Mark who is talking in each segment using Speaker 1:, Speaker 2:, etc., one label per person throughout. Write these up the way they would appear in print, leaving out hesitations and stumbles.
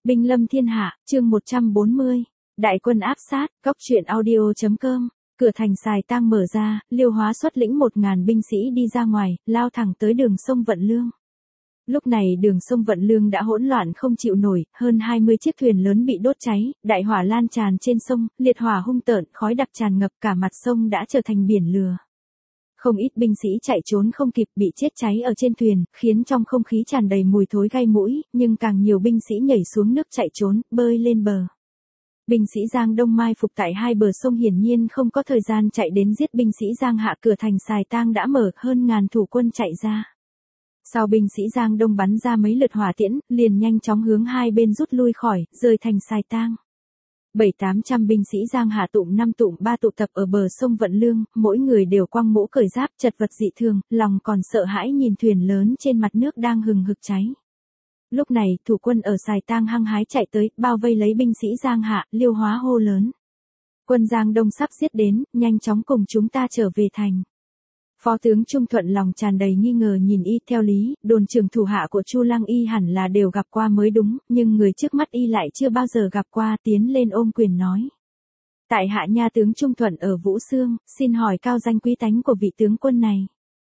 Speaker 1: Binh lâm thiên hạ, chương 140. Đại quân áp sát, góc truyện audio.com. Cửa thành Sài Tang mở ra, Liêu Hóa xuất lĩnh 1000 binh sĩ đi ra ngoài, lao thẳng tới đường sông Vận Lương. Lúc này đường sông Vận Lương đã hỗn loạn không chịu nổi, hơn 20 chiếc thuyền lớn bị đốt cháy, đại hỏa lan tràn trên sông, liệt hỏa hung tợn, khói đặc tràn ngập, cả mặt sông đã trở thành biển lửa. Không ít binh sĩ chạy trốn không kịp, bị chết cháy ở trên thuyền, khiến trong không khí tràn đầy mùi thối gai mũi, nhưng càng nhiều binh sĩ nhảy xuống nước chạy trốn, bơi lên bờ. Binh sĩ Giang Đông mai phục tại hai bờ sông hiển nhiên không có thời gian chạy đến giết binh sĩ Giang Hạ, cửa thành Sài Tang đã mở, hơn ngàn thủ quân chạy ra. Sau binh sĩ Giang Đông bắn ra mấy lượt hỏa tiễn, liền nhanh chóng hướng hai bên rút lui khỏi, rời thành Sài Tang. 700-800 binh sĩ Giang Hạ tụm 5 tụm 3 tụ tập ở bờ sông Vận Lương, mỗi người đều quăng mũ cởi giáp, chật vật dị thường, lòng còn sợ hãi nhìn thuyền lớn trên mặt nước đang hừng hực cháy. Lúc này, thủ quân ở Sài Tang hăng hái chạy tới, bao vây lấy binh sĩ Giang Hạ, Liêu Hóa hô lớn. Quân Giang Đông sắp giết đến, nhanh chóng cùng chúng ta trở về thành. Phó tướng Trung Thuận lòng tràn đầy nghi ngờ nhìn y, theo lý, đồn trưởng thủ hạ của Chu Lăng y hẳn là đều gặp qua mới đúng, nhưng người trước mắt y lại chưa bao giờ gặp qua, tiến lên ôm quyền nói. Tại hạ nha tướng Trung Thuận ở Vũ Xương, xin hỏi cao danh quý tánh của vị tướng quân này.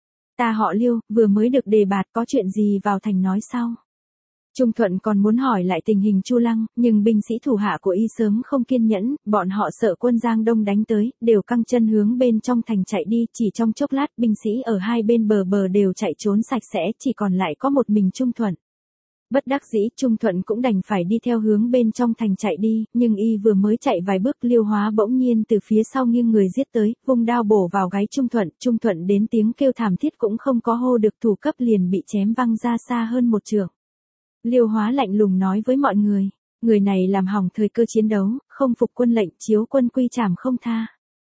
Speaker 1: Ta họ Liêu, vừa mới được đề bạt, có chuyện gì vào thành nói sau. Trung Thuận còn muốn hỏi lại tình hình Chu Lăng, nhưng binh sĩ thủ hạ của y sớm không kiên nhẫn, bọn họ sợ quân Giang Đông đánh tới, đều căng chân hướng bên trong thành chạy đi, chỉ trong chốc lát binh sĩ ở hai bên bờ đều chạy trốn sạch sẽ, chỉ còn lại có một mình Trung Thuận. Bất đắc dĩ, Trung Thuận cũng đành phải đi theo hướng bên trong thành chạy đi, nhưng y vừa mới chạy vài bước, Liêu Hóa bỗng nhiên từ phía sau nghiêng người giết tới, vung đao bổ vào gáy Trung Thuận đến tiếng kêu thảm thiết cũng không có hô được, thủ cấp liền bị chém văng ra xa hơn một trượng. Liêu Hóa lạnh lùng nói với mọi người này làm hỏng thời cơ chiến đấu, không phục quân lệnh, chiếu quân quy trảm không tha.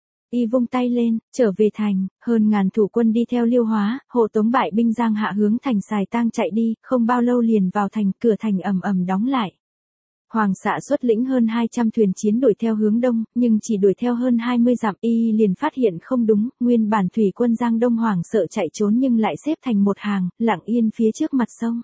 Speaker 1: Y vung tay lên, trở về thành, hơn ngàn thủ quân đi theo Liêu Hóa, hộ tống bại binh Giang Hạ hướng thành Sài Tang chạy đi, không bao lâu liền vào thành, cửa thành ầm ầm đóng lại. Hoàng xạ xuất lĩnh hơn 200 thuyền chiến đuổi theo hướng đông, nhưng chỉ đuổi theo hơn 20 dặm, y liền phát hiện không đúng, nguyên bản thủy quân Giang Đông hoảng sợ chạy trốn nhưng lại xếp thành một hàng, lặng yên phía trước mặt sông.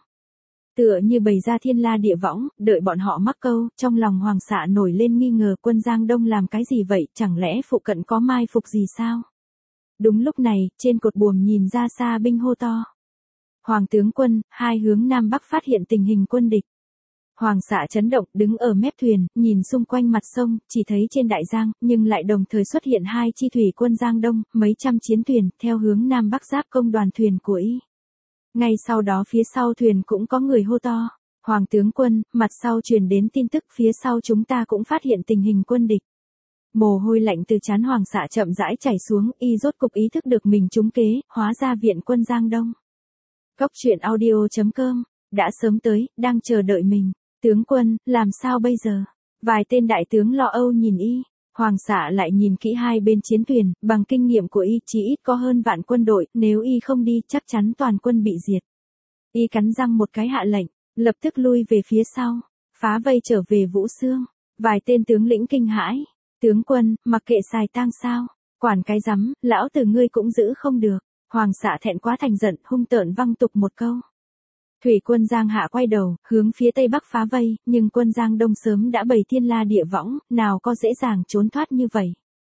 Speaker 1: Tựa như bày ra thiên la địa võng, đợi bọn họ mắc câu, trong lòng Hoàng xạ nổi lên nghi ngờ, quân Giang Đông làm cái gì vậy, chẳng lẽ phụ cận có mai phục gì sao? Đúng lúc này, trên cột buồm nhìn ra xa binh hô to. Hoàng tướng quân, hai hướng Nam Bắc phát hiện tình hình quân địch. Hoàng xạ chấn động, đứng ở mép thuyền, nhìn xung quanh mặt sông, chỉ thấy trên đại giang, nhưng lại đồng thời xuất hiện hai chi thủy quân Giang Đông, mấy trăm chiến thuyền, theo hướng Nam Bắc giáp công đoàn thuyền của y. Ngay sau đó phía sau thuyền cũng có người hô to. Hoàng tướng quân, mặt sau truyền đến tin tức, phía sau chúng ta cũng phát hiện tình hình quân địch. Mồ hôi lạnh từ trán Hoàng xạ chậm rãi chảy xuống, y rốt cục ý thức được mình trúng kế, hóa ra viện quân Giang Đông. Góc truyện audio.com, đã sớm tới, đang chờ đợi mình. Tướng quân, làm sao bây giờ? Vài tên đại tướng lo âu nhìn y. Hoàng xạ lại nhìn kỹ hai bên chiến thuyền, bằng kinh nghiệm của y chỉ ít có hơn vạn quân đội, nếu y không đi chắc chắn toàn quân bị diệt. Y cắn răng một cái hạ lệnh, lập tức lui về phía sau, phá vây trở về Vũ Xương. Vài tên tướng lĩnh kinh hãi, tướng quân, mặc kệ Sài Tang sao, quản cái rắm, lão tử ngươi cũng giữ không được. Hoàng xạ thẹn quá thành giận, hung tợn văng tục một câu. Thủy quân Giang Hạ quay đầu, hướng phía tây bắc phá vây, nhưng quân Giang Đông sớm đã bày thiên la địa võng, nào có dễ dàng trốn thoát như vậy.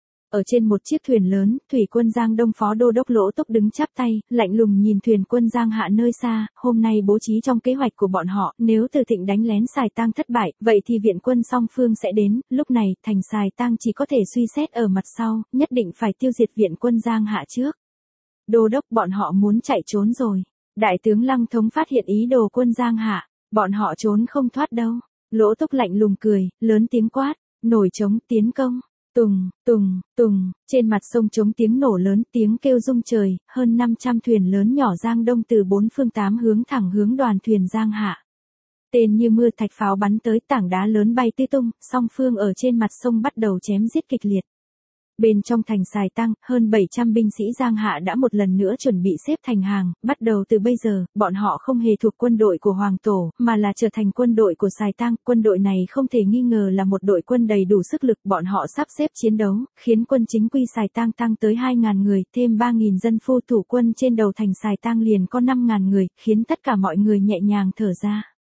Speaker 1: Ở trên một chiếc thuyền lớn, thủy quân Giang Đông phó đô đốc Lỗ Túc đứng chắp tay, lạnh lùng nhìn thuyền quân Giang Hạ nơi xa, hôm nay bố trí trong kế hoạch của bọn họ, nếu Từ Thịnh đánh lén Sài Tang thất bại, vậy thì viện quân song phương sẽ đến, lúc này, thành Sài Tang chỉ có thể suy xét ở mặt sau, nhất định phải tiêu diệt viện quân Giang Hạ trước. Đô đốc, bọn họ muốn chạy trốn rồi. Đại tướng Lăng Thống phát hiện ý đồ quân Giang Hạ, bọn họ trốn không thoát đâu. Lỗ Túc lạnh lùng cười, lớn tiếng quát, nổi trống, tiến công. Tùng, tùng, tùng, trên mặt sông trống tiếng nổ lớn, tiếng kêu rung trời, hơn 500 thuyền lớn nhỏ Giang Đông từ bốn phương tám hướng thẳng hướng đoàn thuyền Giang Hạ. Tên như mưa thạch pháo bắn tới, tảng đá lớn bay tứ tung, song phương ở trên mặt sông bắt đầu chém giết kịch liệt. Bên trong thành Sài Tang, hơn 700 binh sĩ Giang Hạ đã một lần nữa chuẩn bị xếp thành hàng, bắt đầu từ bây giờ, bọn họ không hề thuộc quân đội của Hoàng Tổ, mà là trở thành quân đội của Sài Tang. Quân đội này không thể nghi ngờ là một đội quân đầy đủ sức lực, bọn họ sắp xếp chiến đấu, khiến quân chính quy Sài Tang tăng tới 2.000 người, thêm 3.000 dân phu, thủ quân trên đầu thành Sài Tang liền có 5.000 người, khiến tất cả mọi người nhẹ nhàng thở ra.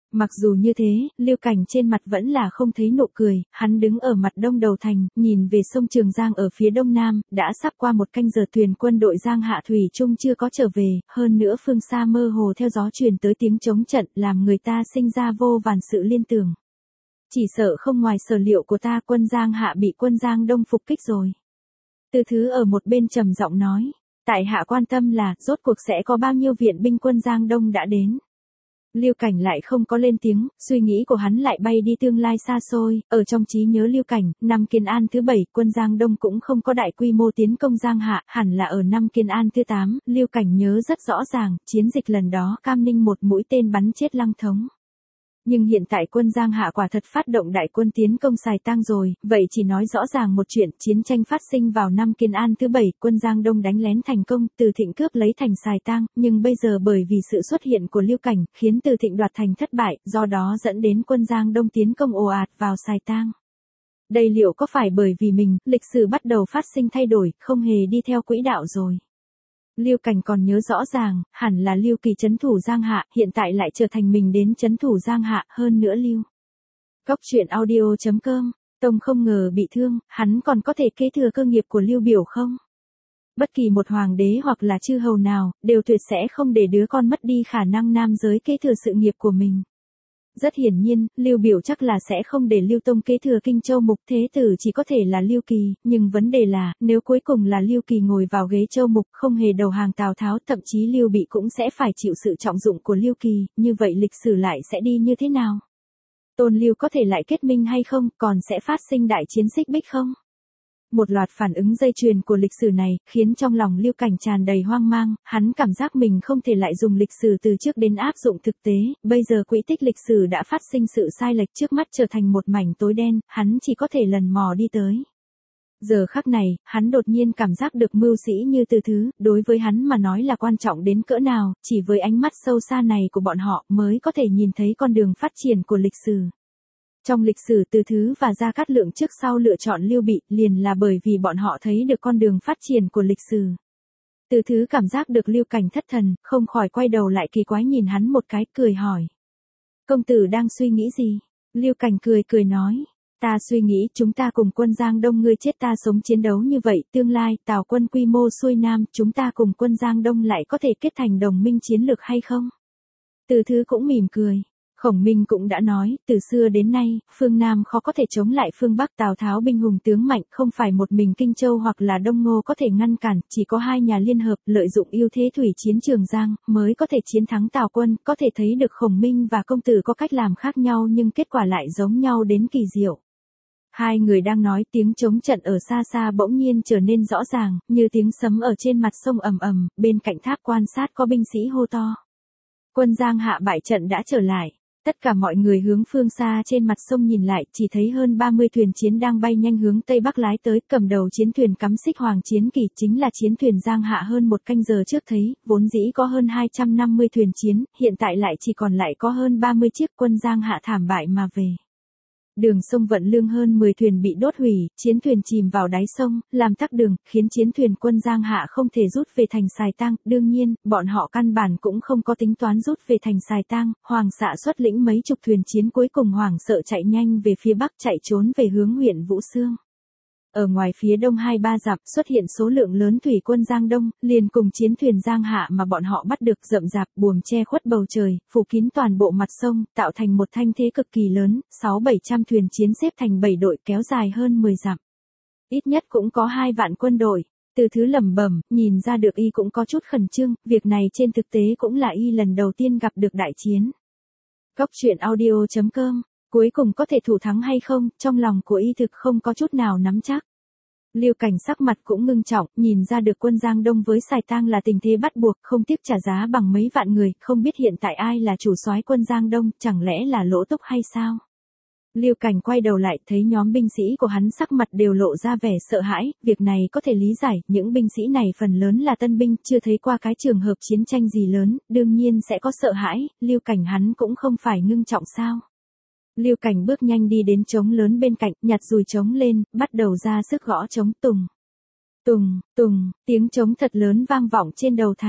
Speaker 1: Mặc dù như thế, Lưu Cảnh trên mặt vẫn là không thấy nụ cười, hắn đứng ở mặt đông đầu thành, nhìn về sông Trường Giang ở phía đông nam, đã sắp qua một canh giờ thuyền quân đội Giang Hạ Thủy Trung chưa có trở về, hơn nữa phương xa mơ hồ theo gió truyền tới tiếng trống trận làm người ta sinh ra vô vàn sự liên tưởng. Chỉ sợ không ngoài sở liệu của ta quân Giang Hạ bị quân Giang Đông phục kích rồi. Từ Thứ ở một bên trầm giọng nói, tại hạ quan tâm là rốt cuộc sẽ có bao nhiêu viện binh quân Giang Đông đã đến. Lưu Cảnh lại không có lên tiếng, suy nghĩ của hắn lại bay đi tương lai xa xôi, ở trong trí nhớ Lưu Cảnh, năm Kiến An thứ 7, quân Giang Đông cũng không có đại quy mô tiến công Giang Hạ, hẳn là ở năm Kiến An thứ 8, Lưu Cảnh nhớ rất rõ ràng, chiến dịch lần đó Cam Ninh một mũi tên bắn chết Lăng Thống. Nhưng hiện tại quân Giang Hạ quả thật phát động đại quân tiến công Sài Tang rồi, vậy chỉ nói rõ ràng một chuyện, chiến tranh phát sinh vào năm Kiến An thứ 7, quân Giang Đông đánh lén thành công, Từ Thịnh cướp lấy thành Sài Tang, nhưng bây giờ bởi vì sự xuất hiện của Lưu Cảnh, khiến Từ Thịnh đoạt thành thất bại, do đó dẫn đến quân Giang Đông tiến công ồ ạt vào Sài Tang. Đây liệu có phải bởi vì mình, lịch sử bắt đầu phát sinh thay đổi, không hề đi theo quỹ đạo rồi? Lưu Cảnh còn nhớ rõ ràng, hẳn là Lưu Kỳ trấn thủ Giang Hạ, hiện tại lại trở thành mình đến trấn thủ Giang Hạ, hơn nữa Lưu. Góc truyện audio.com, Tông không ngờ bị thương, hắn còn có thể kế thừa cơ nghiệp của Lưu Biểu không? Bất kỳ một hoàng đế hoặc là chư hầu nào, đều tuyệt sẽ không để đứa con mất đi khả năng nam giới kế thừa sự nghiệp của mình. Rất hiển nhiên, Lưu Biểu chắc là sẽ không để Lưu Tông kế thừa Kinh Châu Mục, thế tử chỉ có thể là Lưu Kỳ, nhưng vấn đề là, nếu cuối cùng là Lưu Kỳ ngồi vào ghế Châu Mục, không hề đầu hàng Tào Tháo, thậm chí Lưu Bị cũng sẽ phải chịu sự trọng dụng của Lưu Kỳ, như vậy lịch sử lại sẽ đi như thế nào? Tôn Lưu có thể lại kết minh hay không, còn sẽ phát sinh đại chiến xích bích không? Một loạt phản ứng dây chuyền của lịch sử này, khiến trong lòng Lưu Cảnh tràn đầy hoang mang, hắn cảm giác mình không thể lại dùng lịch sử từ trước đến áp dụng thực tế, bây giờ quỹ tích lịch sử đã phát sinh sự sai lệch trước mắt trở thành một mảnh tối đen, hắn chỉ có thể lần mò đi tới. Giờ khắc này, hắn đột nhiên cảm giác được mưu sĩ như Từ Thứ, đối với hắn mà nói là quan trọng đến cỡ nào, chỉ với ánh mắt sâu xa này của bọn họ mới có thể nhìn thấy con đường phát triển của lịch sử. Trong lịch sử Từ Thứ và Gia Cát Lượng trước sau lựa chọn Lưu Bị liền là bởi vì bọn họ thấy được con đường phát triển của lịch sử. Từ Thứ cảm giác được Lưu Cảnh thất thần, không khỏi quay đầu lại kỳ quái nhìn hắn một cái, cười hỏi. Công tử đang suy nghĩ gì? Lưu Cảnh cười nói. Ta suy nghĩ chúng ta cùng quân Giang Đông ngươi chết ta sống chiến đấu như vậy, tương lai Tào quân quy mô xuôi nam, chúng ta cùng quân Giang Đông lại có thể kết thành đồng minh chiến lược hay không? Từ Thứ cũng mỉm cười. Khổng Minh cũng đã nói, từ xưa đến nay, phương Nam khó có thể chống lại phương Bắc, Tào Tháo binh hùng tướng mạnh, không phải một mình Kinh Châu hoặc là Đông Ngô có thể ngăn cản, chỉ có hai nhà liên hợp, lợi dụng ưu thế thủy chiến Trường Giang, mới có thể chiến thắng Tào quân, có thể thấy được Khổng Minh và công tử có cách làm khác nhau nhưng kết quả lại giống nhau đến kỳ diệu. Hai người đang nói, tiếng trống trận ở xa xa bỗng nhiên trở nên rõ ràng, như tiếng sấm ở trên mặt sông ầm ầm, bên cạnh tháp quan sát có binh sĩ hô to. Quân Giang Hạ bại trận đã trở lại. Tất cả mọi người hướng phương xa trên mặt sông nhìn lại, chỉ thấy hơn 30 thuyền chiến đang bay nhanh hướng Tây Bắc lái tới, cầm đầu chiến thuyền cắm xích Hoàng Chiến Kỳ, chính là chiến thuyền Giang Hạ hơn một canh giờ trước thấy, vốn dĩ có hơn 250 thuyền chiến, hiện tại lại chỉ còn lại có hơn 30 chiếc, quân Giang Hạ thảm bại mà về. Đường sông Vận Lương hơn 10 thuyền bị đốt hủy, chiến thuyền chìm vào đáy sông, làm tắc đường, khiến chiến thuyền quân Giang Hạ không thể rút về thành Sài Tang. Đương nhiên, bọn họ căn bản cũng không có tính toán rút về thành Sài Tang. Hoàng xạ xuất lĩnh mấy chục thuyền chiến cuối cùng hoảng sợ chạy nhanh về phía bắc, chạy trốn về hướng huyện Vũ Xương. Ở ngoài phía đông 2-3 dặm xuất hiện số lượng lớn thủy quân Giang Đông, liền cùng chiến thuyền Giang Hạ mà bọn họ bắt được rậm rạp, buồm che khuất bầu trời, phủ kín toàn bộ mặt sông, tạo thành một thanh thế cực kỳ lớn, 600-700 thuyền chiến xếp thành 7 đội kéo dài hơn 10 dặm. Ít nhất cũng có 2 vạn quân đội. Từ Thứ lẩm bẩm, nhìn ra được y cũng có chút khẩn trương, việc này trên thực tế cũng là y lần đầu tiên gặp được đại chiến. Góc truyện audio.com, cuối cùng có thể thủ thắng hay không, trong lòng của y thực không có chút nào nắm chắc. Lưu Cảnh sắc mặt cũng ngưng trọng, nhìn ra được quân Giang Đông với Sài Tang là tình thế bắt buộc, không tiếc trả giá bằng mấy vạn người, không biết hiện tại ai là chủ soái quân Giang Đông, chẳng lẽ là Lỗ Túc hay sao? Lưu Cảnh quay đầu lại, thấy nhóm binh sĩ của hắn sắc mặt đều lộ ra vẻ sợ hãi, việc này có thể lý giải, những binh sĩ này phần lớn là tân binh, chưa thấy qua cái trường hợp chiến tranh gì lớn, đương nhiên sẽ có sợ hãi, Lưu Cảnh hắn cũng không phải ngưng trọng sao? Lưu Cảnh bước nhanh đi đến trống lớn bên cạnh, nhặt dùi trống lên, bắt đầu ra sức gõ trống, tùng. Tùng, tùng, tiếng trống thật lớn vang vọng trên đầu thành.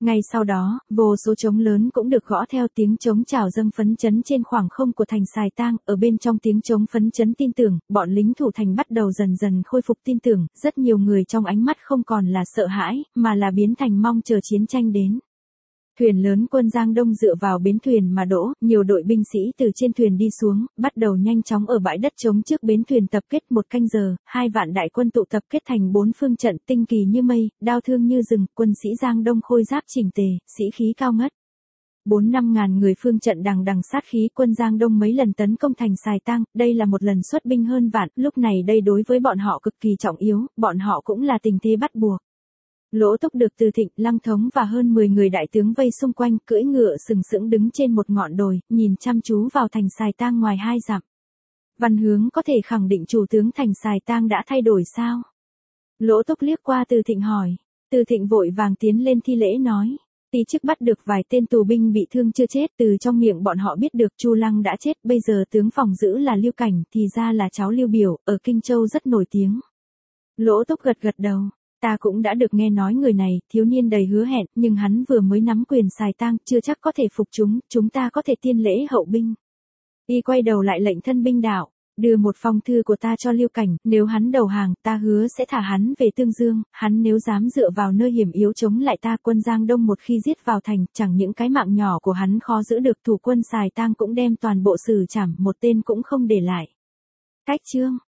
Speaker 1: Ngay sau đó, vô số trống lớn cũng được gõ theo tiếng trống chào dâng phấn chấn trên khoảng không của thành Sài Tang, ở bên trong tiếng trống phấn chấn tin tưởng, bọn lính thủ thành bắt đầu dần dần khôi phục tin tưởng, rất nhiều người trong ánh mắt không còn là sợ hãi, mà là biến thành mong chờ chiến tranh đến. Thuyền lớn quân Giang Đông dựa vào bến thuyền mà đỗ, nhiều đội binh sĩ từ trên thuyền đi xuống, bắt đầu nhanh chóng ở bãi đất trống trước bến thuyền tập kết 1 canh giờ, 2 vạn đại quân tụ tập kết thành 4 phương trận, tinh kỳ như mây, đao thương như rừng, quân sĩ Giang Đông khôi giáp chỉnh tề, sĩ khí cao ngất. 4-5 ngàn người phương trận đằng đằng sát khí, quân Giang Đông mấy lần tấn công thành Sài Tang, đây là một lần xuất binh hơn vạn, lúc này đây đối với bọn họ cực kỳ trọng yếu, bọn họ cũng là tình thế bắt buộc. Lỗ Túc được Từ Thịnh, Lăng Thống và hơn 10 người đại tướng vây xung quanh, cưỡi ngựa sừng sững đứng trên một ngọn đồi, nhìn chăm chú vào thành Sài Tang ngoài 2 dặm. Văn Hướng có thể khẳng định chủ tướng thành Sài Tang đã thay đổi sao? Lỗ Túc liếc qua Từ Thịnh hỏi. Từ Thịnh vội vàng tiến lên thi lễ nói. Ti chức bắt được vài tên tù binh bị thương chưa chết, từ trong miệng bọn họ biết được Chu Lăng đã chết, bây giờ tướng phòng giữ là Lưu Cảnh, thì ra là cháu Lưu Biểu, ở Kinh Châu rất nổi tiếng. Lỗ Túc gật gật đầu. Ta cũng đã được nghe nói người này, thiếu niên đầy hứa hẹn, nhưng hắn vừa mới nắm quyền Sài Tang, chưa chắc có thể phục chúng ta có thể tiên lễ hậu binh. Y quay đầu lại lệnh thân binh đạo, đưa một phong thư của ta cho Lưu Cảnh, nếu hắn đầu hàng, ta hứa sẽ thả hắn về Tương Dương, hắn nếu dám dựa vào nơi hiểm yếu chống lại ta, quân Giang Đông một khi giết vào thành, chẳng những cái mạng nhỏ của hắn khó giữ được, thủ quân Sài Tang cũng đem toàn bộ xử trảm, một tên cũng không để lại. Cách chương